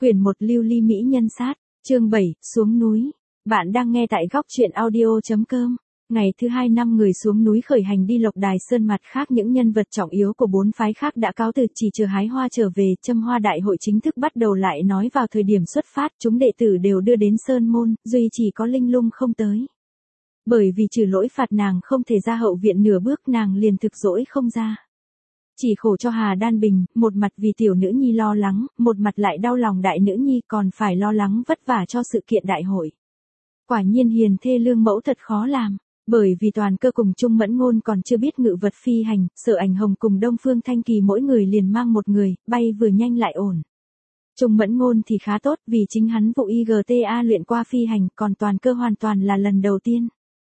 Quyển 1 Lưu ly mỹ nhân sát, chương 7, xuống núi. Bạn đang nghe tại góc truyện audio.com. Ngày thứ 2 năm người xuống núi khởi hành đi Lộc Đài Sơn, mặt khác những nhân vật trọng yếu của 4 phái khác đã cáo từ, chỉ chờ hái hoa trở về. Châm hoa đại hội chính thức bắt đầu lại nói vào thời điểm xuất phát, chúng đệ tử đều đưa đến Sơn Môn, duy chỉ có Linh Lung không tới. Bởi vì trừ lỗi phạt nàng không thể ra hậu viện nửa bước, nàng liền thực dỗi không ra. Chỉ khổ cho Hà Đan Bình, một mặt vì tiểu nữ nhi lo lắng, một mặt lại đau lòng đại nữ nhi còn phải lo lắng vất vả cho sự kiện đại hội. Quả nhiên hiền thê lương mẫu thật khó làm, bởi vì Toàn Cơ cùng Trung Mẫn Ngôn còn chưa biết ngự vật phi hành, Sở Ảnh Hồng cùng Đông Phương Thanh Kỳ mỗi người liền mang một người, bay vừa nhanh lại ổn. Trung Mẫn Ngôn thì khá tốt vì chính hắn vụ IGTA luyện qua phi hành, còn Toàn Cơ hoàn toàn là lần đầu tiên.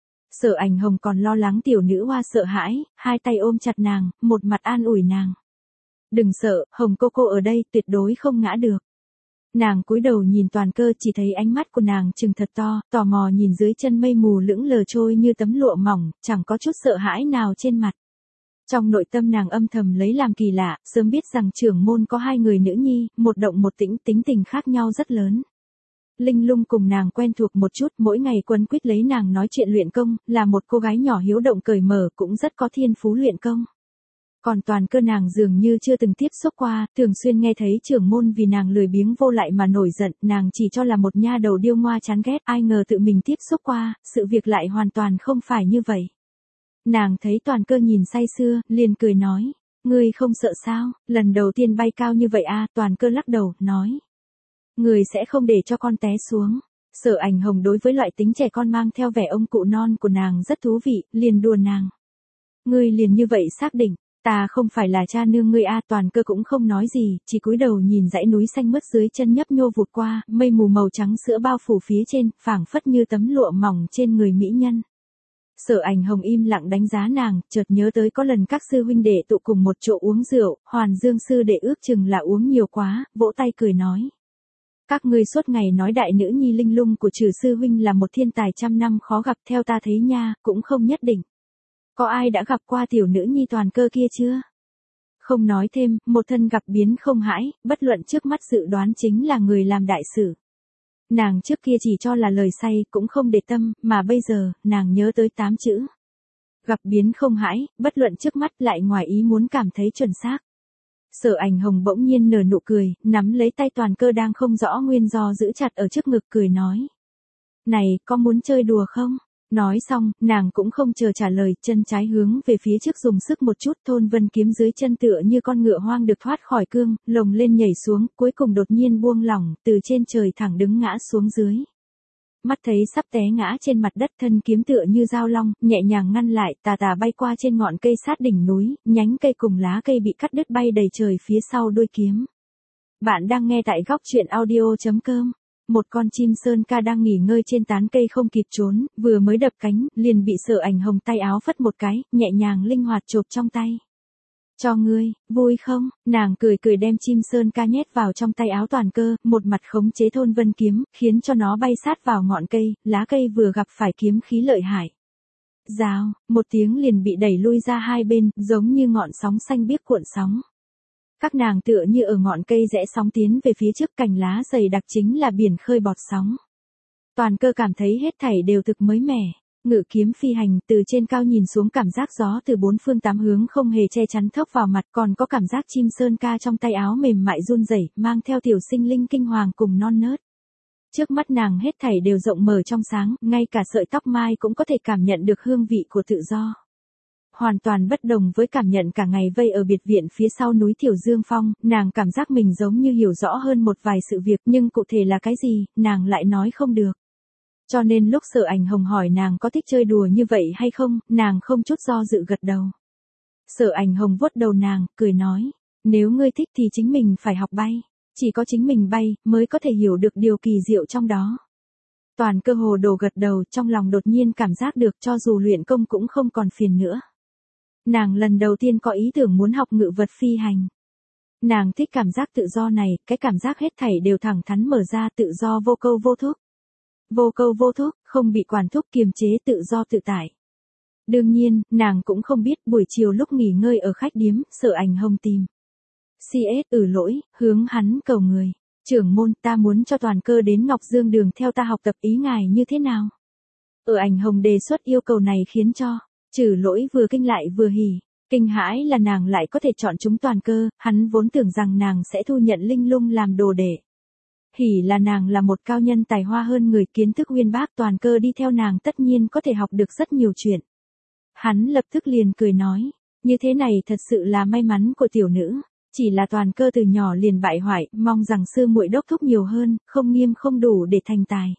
Sở Ảnh Hồng còn lo lắng tiểu nữ hoa sợ hãi, hai tay ôm chặt nàng, một mặt an ủi nàng. Đừng sợ, Hồng cô ở đây tuyệt đối không ngã được. Nàng cúi đầu nhìn Toàn Cơ, chỉ thấy ánh mắt của nàng trừng thật to, tò mò nhìn dưới chân mây mù lững lờ trôi như tấm lụa mỏng, chẳng có chút sợ hãi nào trên mặt. Trong nội tâm nàng âm thầm lấy làm kỳ lạ, sớm biết rằng trưởng môn có hai người nữ nhi, một động một tĩnh, tính tình khác nhau rất lớn. Linh Lung cùng nàng quen thuộc một chút, mỗi ngày quấn quýt lấy nàng nói chuyện luyện công, là một cô gái nhỏ hiếu động cởi mở, cũng rất có thiên phú luyện công. Còn Toàn Cơ nàng dường như chưa từng tiếp xúc qua, thường xuyên nghe thấy trưởng môn vì nàng lười biếng vô lại mà nổi giận, nàng chỉ cho là một nha đầu điêu ngoa chán ghét, ai ngờ tự mình tiếp xúc qua, sự việc lại hoàn toàn không phải như vậy. Nàng thấy Toàn Cơ nhìn say sưa, liền cười nói, ngươi không sợ sao, lần đầu tiên bay cao như vậy à, Toàn Cơ lắc đầu, nói. Người sẽ không để cho con té xuống. Sở Ảnh Hồng đối với loại tính trẻ con mang theo vẻ ông cụ non của nàng rất thú vị, liền đùa nàng. Ngươi liền như vậy xác định, ta không phải là cha nương ngươi a. Toàn Cơ cũng không nói gì, chỉ cúi đầu nhìn dãy núi xanh mướt dưới chân nhấp nhô vụt qua, mây mù màu trắng sữa bao phủ phía trên, phảng phất như tấm lụa mỏng trên người mỹ nhân. Sở Ảnh Hồng im lặng đánh giá nàng, chợt nhớ tới có lần các sư huynh đệ tụ cùng một chỗ uống rượu, Hoàn Dương sư đệ ước chừng là uống nhiều quá, vỗ tay cười nói. Các ngươi suốt ngày nói đại nữ nhi Linh Lung của Trừ sư huynh là một thiên tài trăm năm khó gặp, theo ta thấy nha, cũng không nhất định. Có ai đã gặp qua tiểu nữ nhi Toàn Cơ kia chưa? Không nói thêm, một thân gặp biến không hãi, bất luận trước mắt dự đoán chính là người làm đại sự. Nàng trước kia chỉ cho là lời say, cũng không để tâm, mà bây giờ, nàng nhớ tới 8 chữ. Gặp biến không hãi, bất luận trước mắt lại ngoài ý muốn cảm thấy chuẩn xác. Sở Ảnh Hồng bỗng nhiên nở nụ cười, nắm lấy tay Toàn Cơ đang không rõ nguyên do giữ chặt ở trước ngực, cười nói. Này, có muốn chơi đùa không? Nói xong, nàng cũng không chờ trả lời, chân trái hướng về phía trước dùng sức một chút, Thôn Vân kiếm dưới chân tựa như con ngựa hoang được thoát khỏi cương, lồng lên nhảy xuống, cuối cùng đột nhiên buông lỏng, từ trên trời thẳng đứng ngã xuống dưới. Mắt thấy sắp té ngã trên mặt đất, thân kiếm tựa như dao long, nhẹ nhàng ngăn lại, tà tà bay qua trên ngọn cây sát đỉnh núi, nhánh cây cùng lá cây bị cắt đứt bay đầy trời phía sau đuôi kiếm. Bạn đang nghe tại góc truyện audio.com. Một con chim sơn ca đang nghỉ ngơi trên tán cây không kịp trốn, vừa mới đập cánh, liền bị Sở Ảnh Hồng tay áo phất một cái, nhẹ nhàng linh hoạt chộp trong tay. Cho ngươi, vui không? Nàng cười cười đem chim sơn ca nhét vào trong tay áo Toàn Cơ, một mặt khống chế Thôn Vân kiếm, khiến cho nó bay sát vào ngọn cây, lá cây vừa gặp phải kiếm khí lợi hại. Rào, một tiếng liền bị đẩy lui ra hai bên, giống như ngọn sóng xanh biếc cuộn sóng. Các nàng tựa như ở ngọn cây rẽ sóng tiến về phía trước, cành lá dày đặc chính là biển khơi bọt sóng. Toàn Cơ cảm thấy hết thảy đều thực mới mẻ. Ngự kiếm phi hành, từ trên cao nhìn xuống, cảm giác gió từ bốn phương tám hướng không hề che chắn thốc vào mặt, còn có cảm giác chim sơn ca trong tay áo mềm mại run rẩy, mang theo tiểu sinh linh kinh hoàng cùng non nớt. Trước mắt nàng hết thảy đều rộng mở trong sáng, ngay cả sợi tóc mai cũng có thể cảm nhận được hương vị của tự do. Hoàn toàn bất đồng với cảm nhận cả ngày vây ở biệt viện phía sau núi Thiểu Dương Phong, nàng cảm giác mình giống như hiểu rõ hơn một vài sự việc, nhưng cụ thể là cái gì, nàng lại nói không được. Cho nên lúc Sở Ảnh Hồng hỏi nàng có thích chơi đùa như vậy hay không, nàng không chút do dự gật đầu. Sở Ảnh Hồng vuốt đầu nàng, cười nói, nếu ngươi thích thì chính mình phải học bay, chỉ có chính mình bay, mới có thể hiểu được điều kỳ diệu trong đó. Toàn Cơ hồ đồ gật đầu, trong lòng đột nhiên cảm giác được cho dù luyện công cũng không còn phiền nữa. Nàng lần đầu tiên có ý tưởng muốn học ngự vật phi hành. Nàng thích cảm giác tự do này, cái cảm giác hết thảy đều thẳng thắn mở ra, tự do vô câu vô thúc. Vô câu vô thúc, không bị quản thúc kiềm chế, tự do tự tại. Đương nhiên, nàng cũng không biết buổi chiều lúc nghỉ ngơi ở khách điếm, Sở Ảnh Hồng tìm. CS lỗi, hướng hắn cầu người. Trưởng môn, ta muốn cho Toàn Cơ đến Ngọc Dương Đường theo ta học tập, ý ngài như thế nào? Ở Ảnh Hồng đề xuất yêu cầu này khiến cho Trừ Lỗi vừa kinh lại vừa hỉ. Kinh hãi là nàng lại có thể chọn chúng Toàn Cơ, hắn vốn tưởng rằng nàng sẽ thu nhận Linh Lung làm đồ đệ. Hỉ là nàng là một cao nhân tài hoa hơn người, kiến thức uyên bác, Toàn Cơ đi theo nàng tất nhiên có thể học được rất nhiều chuyện. Hắn lập tức liền cười nói, như thế này thật sự là may mắn của tiểu nữ, chỉ là Toàn Cơ từ nhỏ liền bại hoại, mong rằng sư muội đốc thúc nhiều hơn, không nghiêm không đủ để thành tài.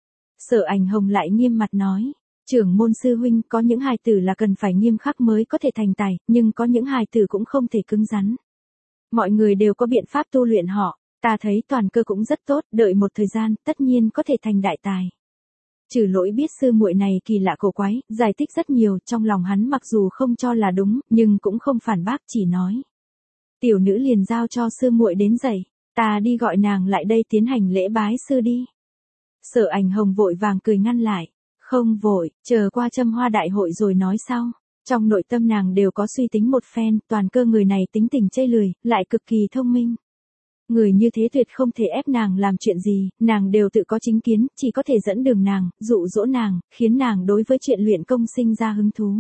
Sở Ảnh Hồng lại nghiêm mặt nói, trưởng môn sư huynh, có những hài tử là cần phải nghiêm khắc mới có thể thành tài, nhưng có những hài tử cũng không thể cứng rắn. Mọi người đều có biện pháp tu luyện họ, ta thấy Toàn Cơ cũng rất tốt, đợi một thời gian, tất nhiên có thể thành đại tài. Trừ Lỗi biết sư muội này kỳ lạ cổ quái, giải thích rất nhiều, trong lòng hắn mặc dù không cho là đúng, nhưng cũng không phản bác, chỉ nói. Tiểu nữ liền giao cho sư muội đến dạy, ta đi gọi nàng lại đây tiến hành lễ bái sư đi. Sở Ảnh Hồng vội vàng cười ngăn lại, không vội, chờ qua Châm Hoa đại hội rồi nói sau. Trong nội tâm nàng đều có suy tính một phen, Toàn Cơ người này tính tình chây lười, lại cực kỳ thông minh. Người như thế tuyệt không thể ép nàng làm chuyện gì, nàng đều tự có chính kiến, chỉ có thể dẫn đường nàng, dụ dỗ nàng, khiến nàng đối với chuyện luyện công sinh ra hứng thú.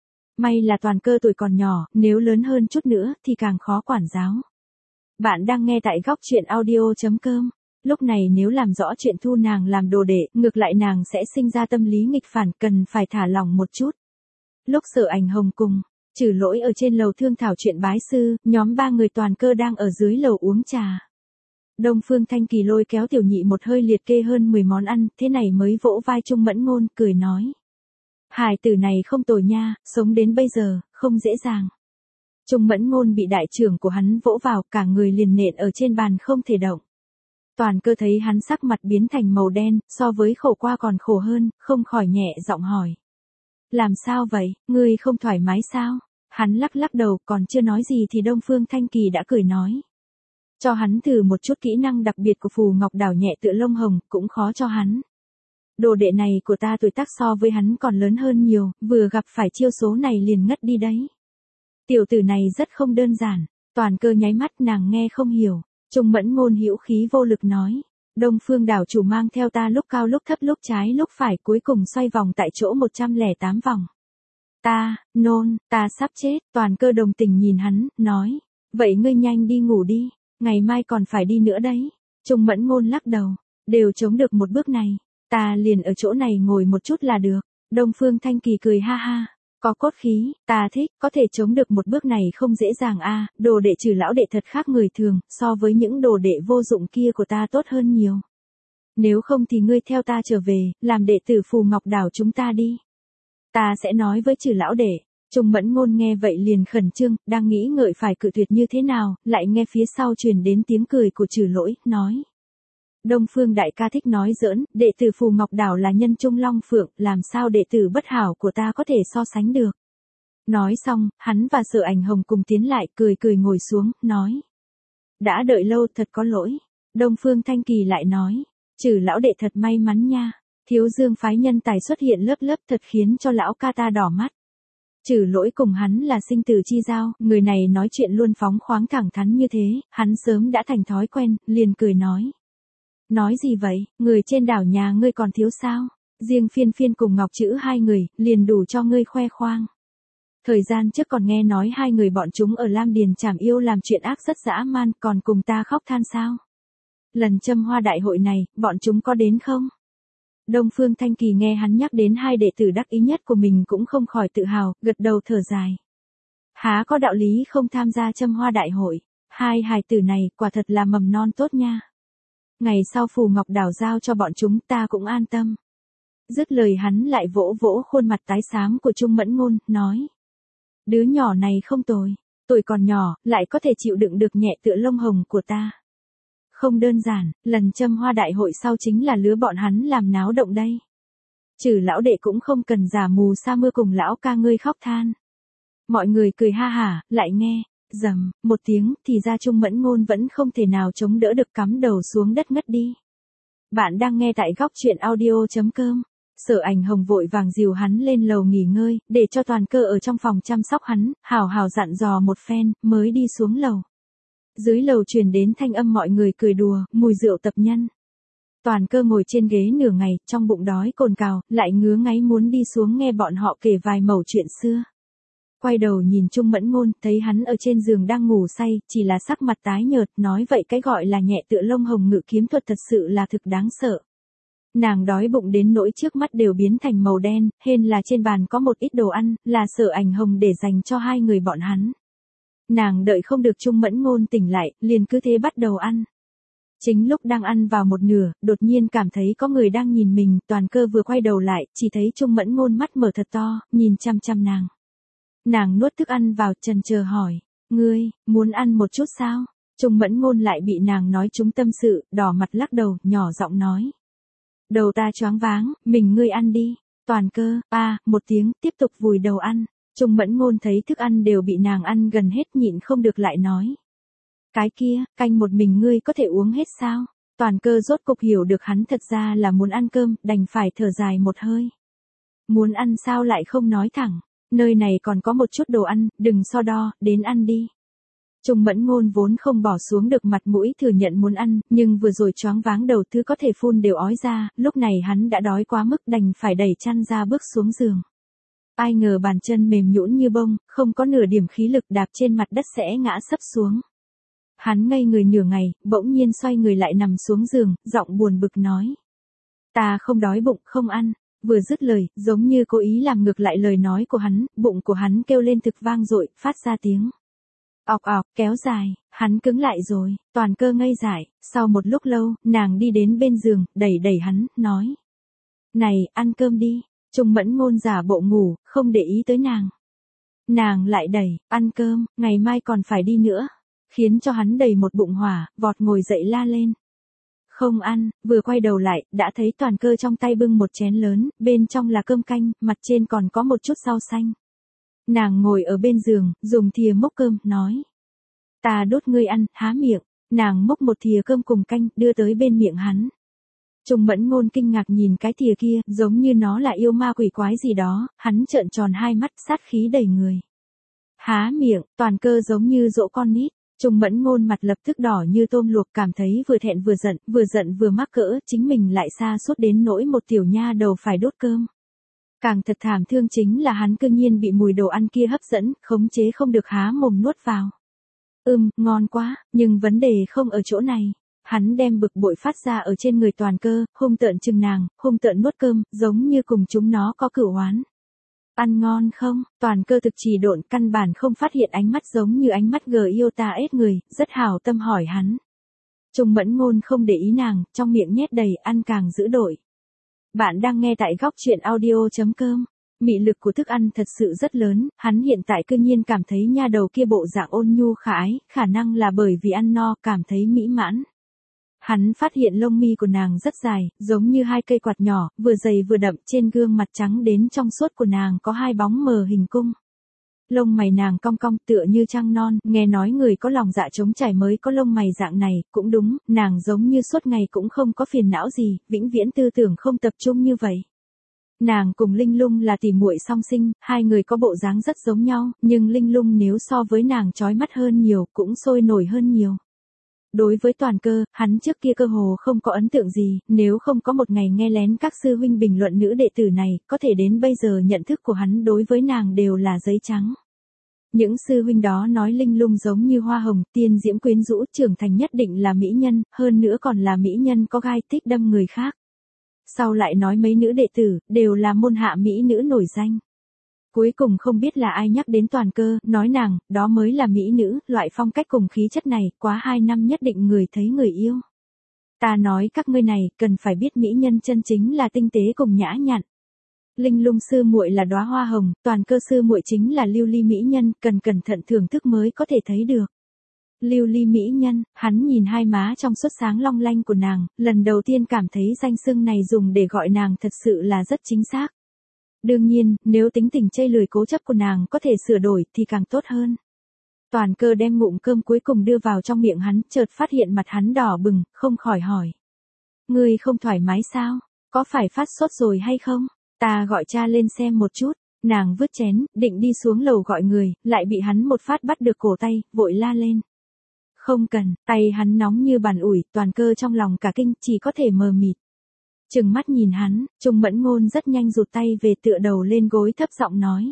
May là Toàn Cơ tuổi còn nhỏ, nếu lớn hơn chút nữa thì càng khó quản giáo. Bạn đang nghe tại góc truyện audio.com. Lúc này nếu làm rõ chuyện thu nàng làm đồ đệ, ngược lại nàng sẽ sinh ra tâm lý nghịch phản, cần phải thả lỏng một chút. Lúc Sở Ảnh Hồng cùng Trừ Lỗi ở trên lầu thương thảo chuyện bái sư, nhóm 3 người Toàn Cơ đang ở dưới lầu uống trà. Đông Phương Thanh Kỳ lôi kéo Tiểu Nhị một hơi liệt kê hơn 10 món ăn, thế này mới vỗ vai Trung Mẫn Ngôn, cười nói. Hài tử này không tồi nha, sống đến bây giờ, không dễ dàng. Trung Mẫn Ngôn bị đại trưởng của hắn vỗ vào, cả người liền nện ở trên bàn không thể động. Toàn Cơ thấy hắn sắc mặt biến thành màu đen, so với khổ qua còn khổ hơn, không khỏi nhẹ giọng hỏi. Làm sao vậy, ngươi không thoải mái sao? Hắn lắc lắc đầu, còn chưa nói gì thì Đông Phương Thanh Kỳ đã cười nói. Cho hắn thử một chút kỹ năng đặc biệt của Phù Ngọc Đảo nhẹ tựa lông hồng, cũng khó cho hắn. Đồ đệ này của ta tuổi tác so với hắn còn lớn hơn nhiều, vừa gặp phải chiêu số này liền ngất đi đấy. Tiểu tử này rất không đơn giản. Toàn Cơ nháy mắt, nàng nghe không hiểu. Trung Mẫn Ngôn hữu khí vô lực nói. Đông Phương đảo chủ mang theo ta lúc cao lúc thấp lúc trái lúc phải, cuối cùng xoay vòng tại chỗ 108 vòng. Ta sắp chết. Toàn Cơ đồng tình nhìn hắn, nói. Vậy ngươi nhanh đi ngủ đi, ngày mai còn phải đi nữa đấy. Trung Mẫn Ngôn lắc đầu. Đều chống được một bước này, ta liền ở chỗ này ngồi một chút là được. Đông Phương Thanh Kỳ cười ha ha. Có cốt khí, ta thích, có thể chống được một bước này không dễ dàng a. Đồ đệ Trừ lão đệ thật khác người thường, so với những đồ đệ vô dụng kia của ta tốt hơn nhiều. Nếu không thì ngươi theo ta trở về, làm đệ tử Phù Ngọc Đảo chúng ta đi. Ta sẽ nói với Trừ lão đệ. Trung Mẫn Ngôn nghe vậy liền khẩn trương, đang nghĩ ngợi phải cự tuyệt như thế nào, lại nghe phía sau truyền đến tiếng cười của Trừ Lỗi, nói. Đông Phương đại ca thích nói giỡn, đệ tử Phù Ngọc Đảo là nhân trung long phượng, làm sao đệ tử bất hảo của ta có thể so sánh được. Nói xong, hắn và Sở Ảnh Hồng cùng tiến lại, cười cười ngồi xuống, nói. Đã đợi lâu, thật có lỗi. Đông Phương Thanh Kỳ lại nói. Trừ lão đệ thật may mắn nha. Thiếu Dương phái nhân tài xuất hiện lớp lớp, thật khiến cho lão ca ta đỏ mắt. Trừ Lỗi cùng hắn là sinh tử chi giao, người này nói chuyện luôn phóng khoáng thẳng thắn như thế, hắn sớm đã thành thói quen, liền cười nói. Nói gì vậy, người trên đảo nhà ngươi còn thiếu sao? Riêng Phiên Phiên cùng Ngọc Chữ hai người, liền đủ cho ngươi khoe khoang. Thời gian trước còn nghe nói hai người bọn chúng ở Lam Điền Trảm Yêu làm chuyện ác rất dã man, còn cùng ta khóc than sao? Lần Châm Hoa đại hội này, bọn chúng có đến không? Đông Phương Thanh Kỳ nghe hắn nhắc đến hai đệ tử đắc ý nhất của mình cũng không khỏi tự hào, gật đầu thở dài. Há có đạo lý không tham gia Châm Hoa đại hội, hai hài tử này quả thật là mầm non tốt nha. Ngày sau Phù Ngọc Đảo giao cho bọn chúng ta cũng an tâm. Dứt lời hắn lại vỗ vỗ khuôn mặt tái xám của Trung Mẫn Ngôn, nói. Đứa nhỏ này không tồi, tuổi còn nhỏ, lại có thể chịu đựng được nhẹ tựa lông hồng của ta. Không đơn giản, lần Châm Hoa đại hội sau chính là lứa bọn hắn làm náo động đây. Trừ lão đệ cũng không cần giả mù sa mưa cùng lão ca ngươi khóc than. Mọi người cười ha hả, lại nghe. Rầm, một tiếng, thì ra Trung Mẫn Ngôn vẫn không thể nào chống đỡ được, cắm đầu xuống đất ngất đi. Bạn đang nghe tại góc truyện audio.com. Sở Ảnh Hồng vội vàng dìu hắn lên lầu nghỉ ngơi, để cho Toàn Cơ ở trong phòng chăm sóc hắn, hào hào dặn dò một phen, mới đi xuống lầu. dưới lầu truyền đến thanh âm mọi người cười đùa, mùi rượu tập nhân. Toàn Cơ ngồi trên ghế nửa ngày, trong bụng đói cồn cào, lại ngứa ngáy muốn đi xuống nghe bọn họ kể vài mẩu chuyện xưa. Quay đầu nhìn Trung Mẫn Ngôn, thấy hắn ở trên giường đang ngủ say, chỉ là sắc mặt tái nhợt, nói vậy cái gọi là nhẹ tựa lông hồng ngự kiếm thuật thật sự là thực đáng sợ. Nàng đói bụng đến nỗi trước mắt đều biến thành màu đen, hên là trên bàn có một ít đồ ăn, là sợ ảnh hồng để dành cho hai người bọn hắn. Nàng đợi không được Trung Mẫn Ngôn tỉnh lại, liền cứ thế bắt đầu ăn. Chính lúc đang ăn vào một nửa, đột nhiên cảm thấy có người đang nhìn mình, Toàn Cơ vừa quay đầu lại, chỉ thấy Trung Mẫn Ngôn mắt mở thật to, nhìn chăm chăm nàng. Nàng nuốt thức ăn vào, chần chờ hỏi, ngươi, muốn ăn một chút sao? Trung Mẫn Ngôn lại bị nàng nói trúng tâm sự, đỏ mặt lắc đầu, nhỏ giọng nói. Đầu ta choáng váng, mình ngươi ăn đi. Toàn Cơ, một tiếng, tiếp tục vùi đầu ăn. Trung Mẫn Ngôn thấy thức ăn đều bị nàng ăn gần hết nhịn không được lại nói. Cái kia, canh một mình ngươi có thể uống hết sao? Toàn Cơ rốt cục hiểu được hắn thật ra là muốn ăn cơm, đành phải thở dài một hơi. Muốn ăn sao lại không nói thẳng, nơi này còn có một chút đồ ăn, đừng so đo, đến ăn đi. Trung Mẫn Ngôn vốn không bỏ xuống được mặt mũi thừa nhận muốn ăn, nhưng vừa rồi choáng váng đầu thứ có thể phun đều ói ra, lúc này hắn đã đói quá mức đành phải đẩy chăn ra bước xuống giường. Ai ngờ bàn chân mềm nhũn như bông, không có nửa điểm khí lực đạp trên mặt đất sẽ ngã sấp xuống. Hắn ngây người nửa ngày, bỗng nhiên xoay người lại nằm xuống giường, giọng buồn bực nói. Ta không đói bụng, không ăn. Vừa dứt lời, giống như cố ý làm ngược lại lời nói của hắn, bụng của hắn kêu lên thực vang dội, phát ra tiếng. Ọc ọc, kéo dài, hắn cứng lại rồi, Toàn Cơ ngây dại, sau một lúc lâu, nàng đi đến bên giường, đẩy đẩy hắn, nói. Này, ăn cơm đi. Trung Mẫn Ngôn giả bộ ngủ, không để ý tới nàng. Nàng lại đẩy, ăn cơm, ngày mai còn phải đi nữa. Khiến cho hắn đầy một bụng hỏa, vọt ngồi dậy la lên. Không ăn, vừa quay đầu lại, đã thấy Toàn Cơ trong tay bưng một chén lớn, bên trong là cơm canh, mặt trên còn có một chút rau xanh. Nàng ngồi ở bên giường, dùng thìa múc cơm, nói. Ta đốt ngươi ăn, há miệng. Nàng múc một thìa cơm cùng canh, đưa tới bên miệng hắn. Trung Mẫn Ngôn kinh ngạc nhìn cái thìa kia, giống như nó là yêu ma quỷ quái gì đó, hắn trợn tròn hai mắt, sát khí đầy người. Há miệng, Toàn Cơ giống như dỗ con nít. Trung Mẫn Ngôn mặt lập tức đỏ như tôm luộc, cảm thấy vừa thẹn vừa giận vừa mắc cỡ, chính mình lại xa suốt đến nỗi một tiểu nha đầu phải đốt cơm. Càng thật thảm thương chính là hắn cương nhiên bị mùi đồ ăn kia hấp dẫn, khống chế không được há mồm nuốt vào. Ngon quá, nhưng vấn đề không ở chỗ này. Hắn đem bực bội phát ra ở trên người Toàn Cơ, hung tợn chừng nàng, hung tợn nuốt cơm, giống như cùng chúng nó có cửu oán. Ăn ngon không? Toàn Cơ thực trì độn, căn bản không phát hiện ánh mắt giống như ánh mắt G.I.O.T.A.S người, rất hảo tâm hỏi hắn. Trung Mẫn Ngôn không để ý nàng, trong miệng nhét đầy, ăn càng dữ dội. Bạn đang nghe tại góc truyện audio.com. Mị lực của thức ăn thật sự rất lớn, hắn hiện tại cương nhiên cảm thấy nha đầu kia bộ dạng ôn nhu khả ái, khả năng là bởi vì ăn no, cảm thấy mỹ mãn. Hắn phát hiện lông mi của nàng rất dài, giống như hai cây quạt nhỏ, vừa dày vừa đậm, trên gương mặt trắng đến trong suốt của nàng có hai bóng mờ hình cung. Lông mày nàng cong cong tựa như trăng non, nghe nói người có lòng dạ trống trải mới có lông mày dạng này, cũng đúng, nàng giống như suốt ngày cũng không có phiền não gì, vĩnh viễn tư tưởng không tập trung như vậy. Nàng cùng Linh Lung là tỉ muội song sinh, hai người có bộ dáng rất giống nhau, nhưng Linh Lung nếu so với nàng chói mắt hơn nhiều, cũng sôi nổi hơn nhiều. Đối với Toàn Cơ, hắn trước kia cơ hồ không có ấn tượng gì, nếu không có một ngày nghe lén các sư huynh bình luận nữ đệ tử này, có thể đến bây giờ nhận thức của hắn đối với nàng đều là giấy trắng. Những sư huynh đó nói Linh Lung giống như hoa hồng, tiên diễm quyến rũ, trưởng thành nhất định là mỹ nhân, hơn nữa còn là mỹ nhân có gai thích đâm người khác. Sau lại nói mấy nữ đệ tử, đều là môn hạ mỹ nữ nổi danh. Cuối cùng không biết là ai nhắc đến Toàn Cơ, nói nàng, đó mới là mỹ nữ, loại phong cách cùng khí chất này, quá 2 năm nhất định người thấy người yêu. Ta nói các ngươi này, cần phải biết mỹ nhân chân chính là tinh tế cùng nhã nhặn. Linh Lung sư muội là đóa hoa hồng, Toàn Cơ sư muội chính là lưu ly mỹ nhân, cần cẩn thận thưởng thức mới có thể thấy được. Lưu ly mỹ nhân, hắn nhìn hai má trong suốt sáng long lanh của nàng, lần đầu tiên cảm thấy danh xưng này dùng để gọi nàng thật sự là rất chính xác. Đương nhiên, nếu tính tình chây lười cố chấp của nàng có thể sửa đổi thì càng tốt hơn. Toàn Cơ đem ngụm cơm cuối cùng đưa vào trong miệng hắn, chợt phát hiện mặt hắn đỏ bừng, không khỏi hỏi. Ngươi không thoải mái sao? Có phải phát sốt rồi hay không? Ta gọi cha lên xem một chút. Nàng vứt chén, định đi xuống lầu gọi người, lại bị hắn một phát bắt được cổ tay, vội la lên. Không cần, tay hắn nóng như bàn ủi, toàn Cơ trong lòng cả kinh, chỉ có thể mờ mịt. Trừng mắt nhìn hắn, Trung Mẫn Ngôn rất nhanh rụt tay về tựa đầu lên gối thấp giọng nói.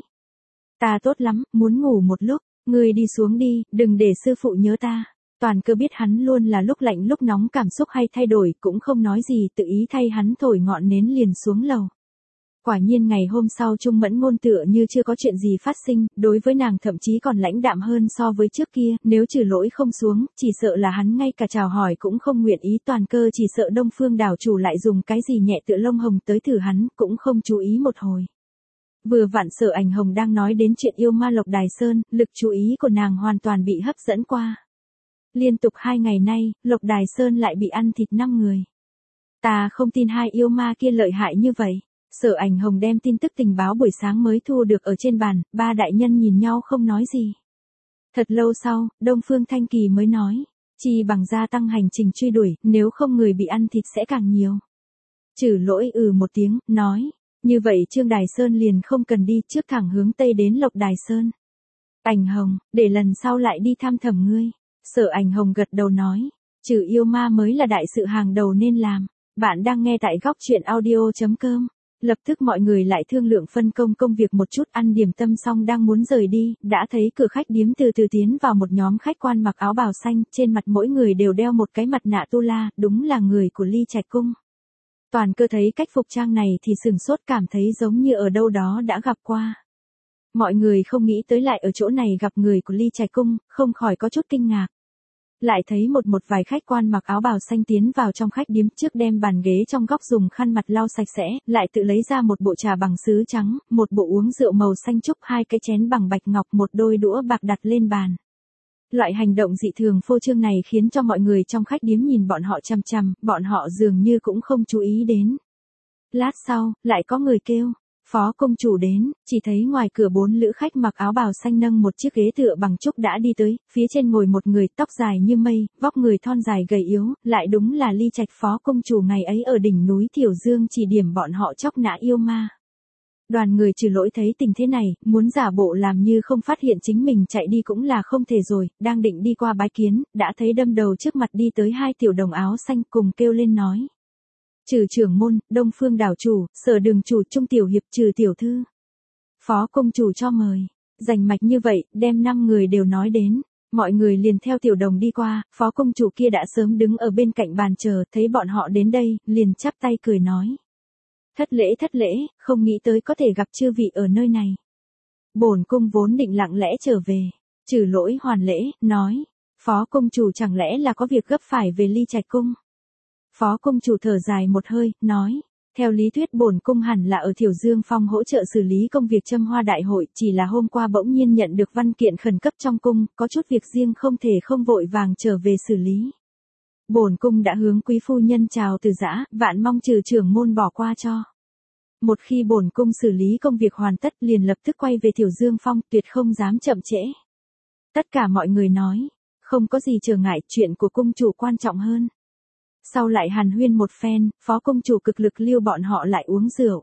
Ta tốt lắm, muốn ngủ một lúc, ngươi đi xuống đi, đừng để sư phụ nhớ ta. Toàn Cơ biết hắn luôn là lúc lạnh lúc nóng cảm xúc hay thay đổi, cũng không nói gì, tự ý thay hắn thổi ngọn nến liền xuống lầu. Quả nhiên ngày hôm sau Trung Mẫn Ngôn tựa như chưa có chuyện gì phát sinh, đối với nàng thậm chí còn lãnh đạm hơn so với trước kia, nếu Trừ Lỗi không xuống, chỉ sợ là hắn ngay cả chào hỏi cũng không nguyện ý. Toàn Cơ chỉ sợ Đông Phương đảo chủ lại dùng cái gì nhẹ tựa lông hồng tới thử hắn, cũng không chú ý một hồi. Vừa vặn Sở Ảnh Hồng đang nói đến chuyện yêu ma Lộc Đài Sơn, lực chú ý của nàng hoàn toàn bị hấp dẫn qua. Liên tục 2 ngày nay, Lộc Đài Sơn lại bị ăn thịt 5 người. Ta không tin hai yêu ma kia lợi hại như vậy. Sở Ảnh Hồng đem tin tức tình báo buổi sáng mới thu được ở trên bàn, ba đại nhân nhìn nhau không nói gì. Thật lâu sau, Đông Phương Thanh Kỳ mới nói, chi bằng gia tăng hành trình truy đuổi, nếu không người bị ăn thịt sẽ càng nhiều. Trừ Lỗi một tiếng, nói, như vậy Trương Đài Sơn liền không cần đi, trước thẳng hướng Tây đến Lộc Đài Sơn. Ảnh Hồng, để lần sau lại đi thăm thẩm ngươi. Sở Ảnh Hồng gật đầu nói, trừ yêu ma mới là đại sự hàng đầu nên làm. Bạn đang nghe tại góc truyện audio.com. Lập tức mọi người lại thương lượng phân công công việc một chút, ăn điểm tâm xong đang muốn rời đi, đã thấy cửa khách điếm từ từ tiến vào một nhóm khách quan mặc áo bào xanh, trên mặt mỗi người đều đeo một cái mặt nạ tu la, đúng là người của Ly Trạch Cung. Toàn Cơ thấy cách phục trang này thì sừng sốt, cảm thấy giống như ở đâu đó đã gặp qua. Mọi người không nghĩ tới lại ở chỗ này gặp người của Ly Trạch Cung, không khỏi có chút kinh ngạc. Lại thấy một vài khách quan mặc áo bào xanh tiến vào trong khách điếm, trước đem bàn ghế trong góc dùng khăn mặt lau sạch sẽ, lại tự lấy ra một bộ trà bằng sứ trắng, một bộ uống rượu màu xanh trúc, 2 cái chén bằng bạch ngọc, một đôi đũa bạc đặt lên bàn. Loại hành động dị thường phô trương này khiến cho mọi người trong khách điếm nhìn bọn họ chằm chằm, bọn họ dường như cũng không chú ý đến. Lát sau, lại có người kêu, Phó công chủ đến, chỉ thấy ngoài cửa 4 lữ khách mặc áo bào xanh nâng một chiếc ghế tựa bằng trúc đã đi tới, phía trên ngồi một người tóc dài như mây, vóc người thon dài gầy yếu, lại đúng là Ly Trạch Phó công chủ ngày ấy ở đỉnh núi Thiểu Dương chỉ điểm bọn họ chóc nã yêu ma. Đoàn người Trừ Lỗi thấy tình thế này, muốn giả bộ làm như không phát hiện chính mình chạy đi cũng là không thể rồi, đang định đi qua bái kiến, đã thấy đâm đầu trước mặt đi tới 2 tiểu đồng áo xanh cùng kêu lên nói. Trừ trưởng môn, Đông Phương đảo chủ, Sở đường chủ, Trung tiểu hiệp, Trừ tiểu thư. Phó công chủ cho mời. Rành mạch như vậy, đem 5 người đều nói đến. Mọi người liền theo tiểu đồng đi qua, phó công chủ kia đã sớm đứng ở bên cạnh bàn chờ, thấy bọn họ đến đây, liền chắp tay cười nói. Thất lễ, không nghĩ tới có thể gặp chư vị ở nơi này. Bổn cung vốn định lặng lẽ trở về. Trừ Lỗi hoàn lễ, nói. Phó công chủ chẳng lẽ là có việc gấp phải về Ly Trạch Cung. Phó công chủ thở dài một hơi, nói, theo lý thuyết bổn cung hẳn là ở Thiểu Dương Phong hỗ trợ xử lý công việc châm hoa đại hội, chỉ là hôm qua bỗng nhiên nhận được văn kiện khẩn cấp trong cung, có chút việc riêng không thể không vội vàng trở về xử lý. Bổn cung đã hướng quý phu nhân chào từ giã, vạn mong Trừ trưởng môn bỏ qua cho. Một khi bổn cung xử lý công việc hoàn tất liền lập tức quay về Thiểu Dương Phong, tuyệt không dám chậm trễ. Tất cả mọi người nói, không có gì trở ngại, chuyện của cung chủ quan trọng hơn. Sau lại hàn huyên một phen, phó công chủ cực lực lưu bọn họ lại uống rượu.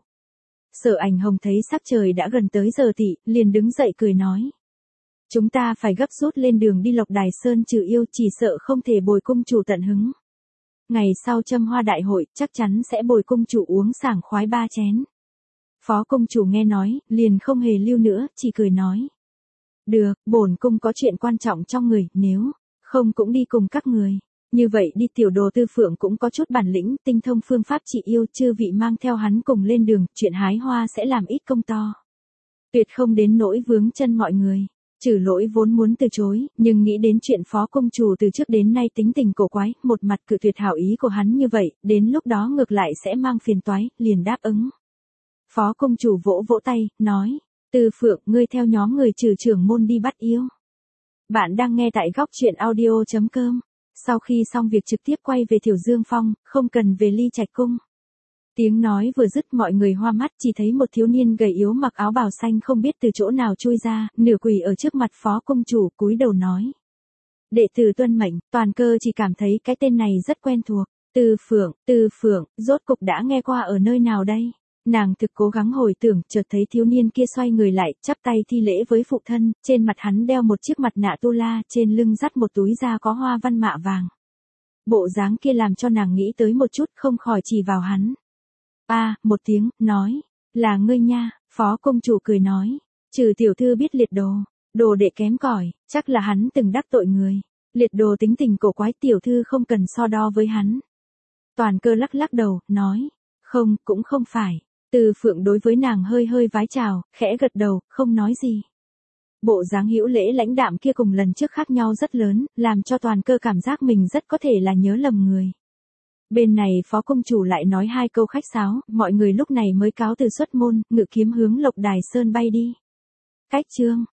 Sở Ảnh Hồng thấy sắc trời đã gần tới giờ tỵ, liền đứng dậy cười nói. Chúng ta phải gấp rút lên đường đi Lộc Đài Sơn trừ yêu, chỉ sợ không thể bồi cung chủ tận hứng. Ngày sau châm hoa đại hội, chắc chắn sẽ bồi cung chủ uống sảng khoái 3 chén. Phó công chủ nghe nói, liền không hề lưu nữa, chỉ cười nói. Được, bổn cung có chuyện quan trọng trong người, nếu không cũng đi cùng các người. Như vậy đi, tiểu đồ Tư Phượng cũng có chút bản lĩnh, tinh thông phương pháp trị yêu, chư vị mang theo hắn cùng lên đường, chuyện hái hoa sẽ làm ít công to. Tuyệt không đến nỗi vướng chân mọi người. Trừ Lỗi vốn muốn từ chối, nhưng nghĩ đến chuyện phó công chủ từ trước đến nay tính tình cổ quái, một mặt cự tuyệt hảo ý của hắn như vậy, đến lúc đó ngược lại sẽ mang phiền toái, liền đáp ứng. Phó công chủ vỗ vỗ tay, nói, Tư Phượng, ngươi theo nhóm người Trừ trưởng môn đi bắt yêu. Bạn đang nghe tại góc truyện audio.com. Sau khi xong việc trực tiếp quay về Thiểu Dương Phong, không cần về Ly Trạch Cung. Tiếng nói vừa dứt mọi người hoa mắt, chỉ thấy một thiếu niên gầy yếu mặc áo bào xanh không biết từ chỗ nào chui ra, nửa quỳ ở trước mặt phó công chủ, cúi đầu nói. Đệ tử tuân mệnh. Toàn Cơ chỉ cảm thấy cái tên này rất quen thuộc. Tư Phượng, rốt cục đã nghe qua ở nơi nào đây? Nàng thực cố gắng hồi tưởng, chợt thấy thiếu niên kia xoay người lại, chắp tay thi lễ với phụ thân, trên mặt hắn đeo một chiếc mặt nạ tu la, trên lưng dắt một túi da có hoa văn mạ vàng. Bộ dáng kia làm cho nàng nghĩ tới một chút, không khỏi chỉ vào hắn. Một tiếng, nói, là ngươi nha, phó công chủ cười nói, trừ tiểu thư biết liệt đồ đệ kém cỏi, chắc là hắn từng đắc tội người. Liệt đồ tính tình cổ quái, tiểu thư không cần so đo với hắn. Toàn Cơ lắc lắc đầu, nói, không, cũng không phải. Từ Phượng đối với nàng hơi hơi vái chào, khẽ gật đầu, không nói gì. Bộ dáng hữu lễ lãnh đạm kia cùng lần trước khác nhau rất lớn, làm cho Toàn Cơ cảm giác mình rất có thể là nhớ lầm người. Bên này phó công chủ lại nói hai câu khách sáo, mọi người lúc này mới cáo từ xuất môn, ngự kiếm hướng Lộc Đài Sơn bay đi. Cách chương